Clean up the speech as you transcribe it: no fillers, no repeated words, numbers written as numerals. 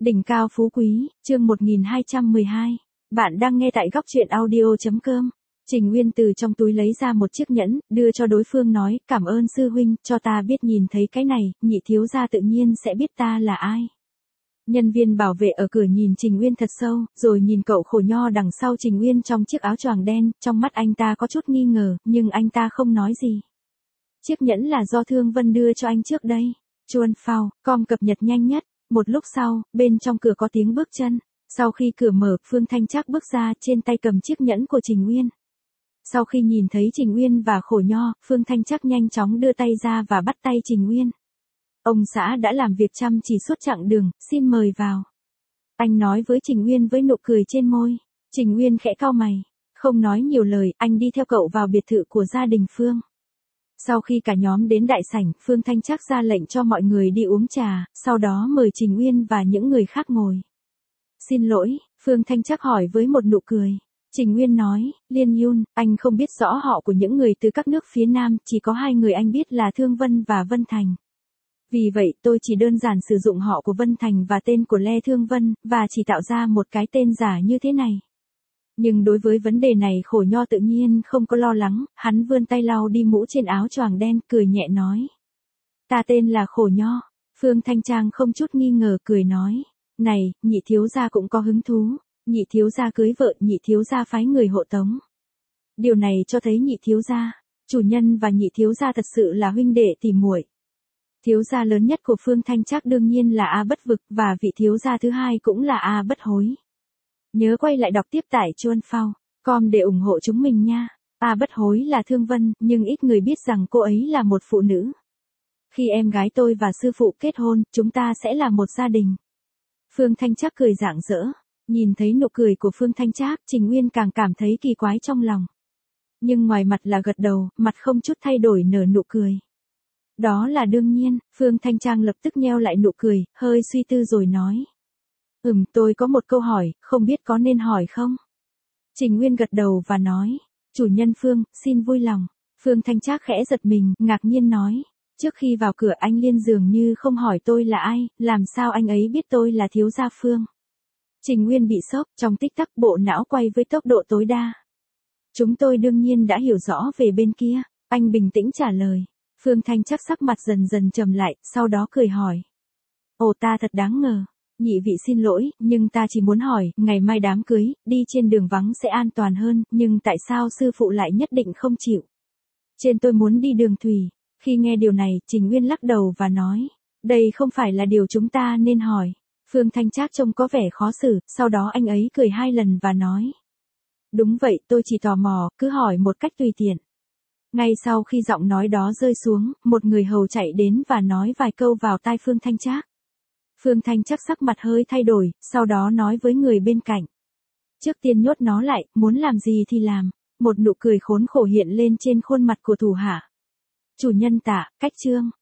Đỉnh cao phú quý, chương 1212. Bạn đang nghe tại góc truyện audio.com. Trình Nguyên từ trong túi lấy ra một chiếc nhẫn, đưa cho đối phương nói, cảm ơn sư huynh, cho ta biết nhìn thấy cái này, nhị thiếu gia tự nhiên sẽ biết ta là ai. Nhân viên bảo vệ ở cửa nhìn Trình Nguyên thật sâu, rồi nhìn cậu khổ nho đằng sau Trình Nguyên trong chiếc áo choàng đen, trong mắt anh ta có chút nghi ngờ, nhưng anh ta không nói gì. Chiếc nhẫn là do Thương Vân đưa cho anh trước đây. Chuan Phao, com cập nhật nhanh nhất. Một lúc sau, bên trong cửa có tiếng bước chân. Sau khi cửa mở, Phương Thanh Trác bước ra, trên tay cầm chiếc nhẫn của Trình Nguyên. Sau khi nhìn thấy Trình Nguyên và khổ nho, Phương Thanh Trác nhanh chóng đưa tay ra và bắt tay Trình Nguyên. Ông xã đã làm việc chăm chỉ suốt chặng đường, xin mời vào. Anh nói với Trình Nguyên với nụ cười trên môi. Trình Nguyên khẽ cau mày. Không nói nhiều lời, anh đi theo cậu vào biệt thự của gia đình Phương. Sau khi cả nhóm đến đại sảnh, Phương Thanh Trác ra lệnh cho mọi người đi uống trà, sau đó mời Trình Nguyên và những người khác ngồi. Xin lỗi, Phương Thanh Trác hỏi với một nụ cười. Trình Nguyên nói, Liên Yun, anh không biết rõ họ của những người từ các nước phía Nam, chỉ có hai người anh biết là Thương Vân và Vân Thành. Vì vậy tôi chỉ đơn giản sử dụng họ của Vân Thành và tên của Lê Thương Vân, và chỉ tạo ra một cái tên giả như thế này. Nhưng đối với vấn đề này khổ nho tự nhiên không có lo lắng, hắn vươn tay lau đi mũ trên áo choàng đen, cười nhẹ nói. Ta tên là khổ nho. Phương Thanh Trang không chút nghi ngờ cười nói. Này, nhị thiếu gia cũng có hứng thú. Nhị thiếu gia cưới vợ, nhị thiếu gia phái người hộ tống. Điều này cho thấy nhị thiếu gia, chủ nhân và nhị thiếu gia thật sự là huynh đệ tỉ muội. Thiếu gia lớn nhất của Phương Thanh Trác đương nhiên là A Bất Vực, và vị thiếu gia thứ hai cũng là A Bất Hối. Nhớ quay lại đọc tiếp tại Chuan Phao com để ủng hộ chúng mình nha. A Bất Hối là Thương Vân, nhưng ít người biết rằng cô ấy là một phụ nữ. Khi em gái tôi và sư phụ kết hôn, chúng ta sẽ là một gia đình. Phương Thanh Trác cười rạng rỡ. Nhìn thấy nụ cười của Phương Thanh Trác, Trình Nguyên càng cảm thấy kỳ quái trong lòng. Nhưng ngoài mặt là gật đầu, mặt không chút thay đổi nở nụ cười. Đó là đương nhiên, Phương Thanh Trang lập tức nheo lại nụ cười, hơi suy tư rồi nói. Tôi có một câu hỏi, không biết có nên hỏi không? Trình Nguyên gật đầu và nói. Chủ nhân Phương, xin vui lòng. Phương Thanh Trác khẽ giật mình, ngạc nhiên nói. Trước khi vào cửa anh Liên dường như không hỏi tôi là ai, làm sao anh ấy biết tôi là thiếu gia Phương? Trình Nguyên bị sốc, trong tích tắc bộ não quay với tốc độ tối đa. Chúng tôi đương nhiên đã hiểu rõ về bên kia, anh bình tĩnh trả lời. Phương Thanh Trác sắc mặt dần dần trầm lại, sau đó cười hỏi. Ồ, ta thật đáng ngờ. Nhị vị xin lỗi, nhưng ta chỉ muốn hỏi, ngày mai đám cưới, đi trên đường vắng sẽ an toàn hơn, nhưng tại sao sư phụ lại nhất định không chịu? Trên tôi muốn đi đường thủy. Khi nghe điều này, Trình Nguyên lắc đầu và nói. Đây không phải là điều chúng ta nên hỏi. Phương Thanh Trác trông có vẻ khó xử, sau đó anh ấy cười 2 lần và nói. Đúng vậy, tôi chỉ tò mò, cứ hỏi một cách tùy tiện. Ngay sau khi giọng nói đó rơi xuống, một người hầu chạy đến và nói vài câu vào tai Phương Thanh Trác. Phương Thanh Trác sắc mặt hơi thay đổi, sau đó nói với người bên cạnh. Trước tiên nhốt nó lại, muốn làm gì thì làm. Một nụ cười khốn khổ hiện lên trên khuôn mặt của thủ hạ. Chủ nhân Tạ, cách trương.